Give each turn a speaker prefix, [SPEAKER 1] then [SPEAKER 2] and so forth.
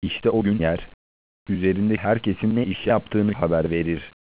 [SPEAKER 1] İşte o gün yer, üzerinde herkesin ne iş yaptığını haber verir.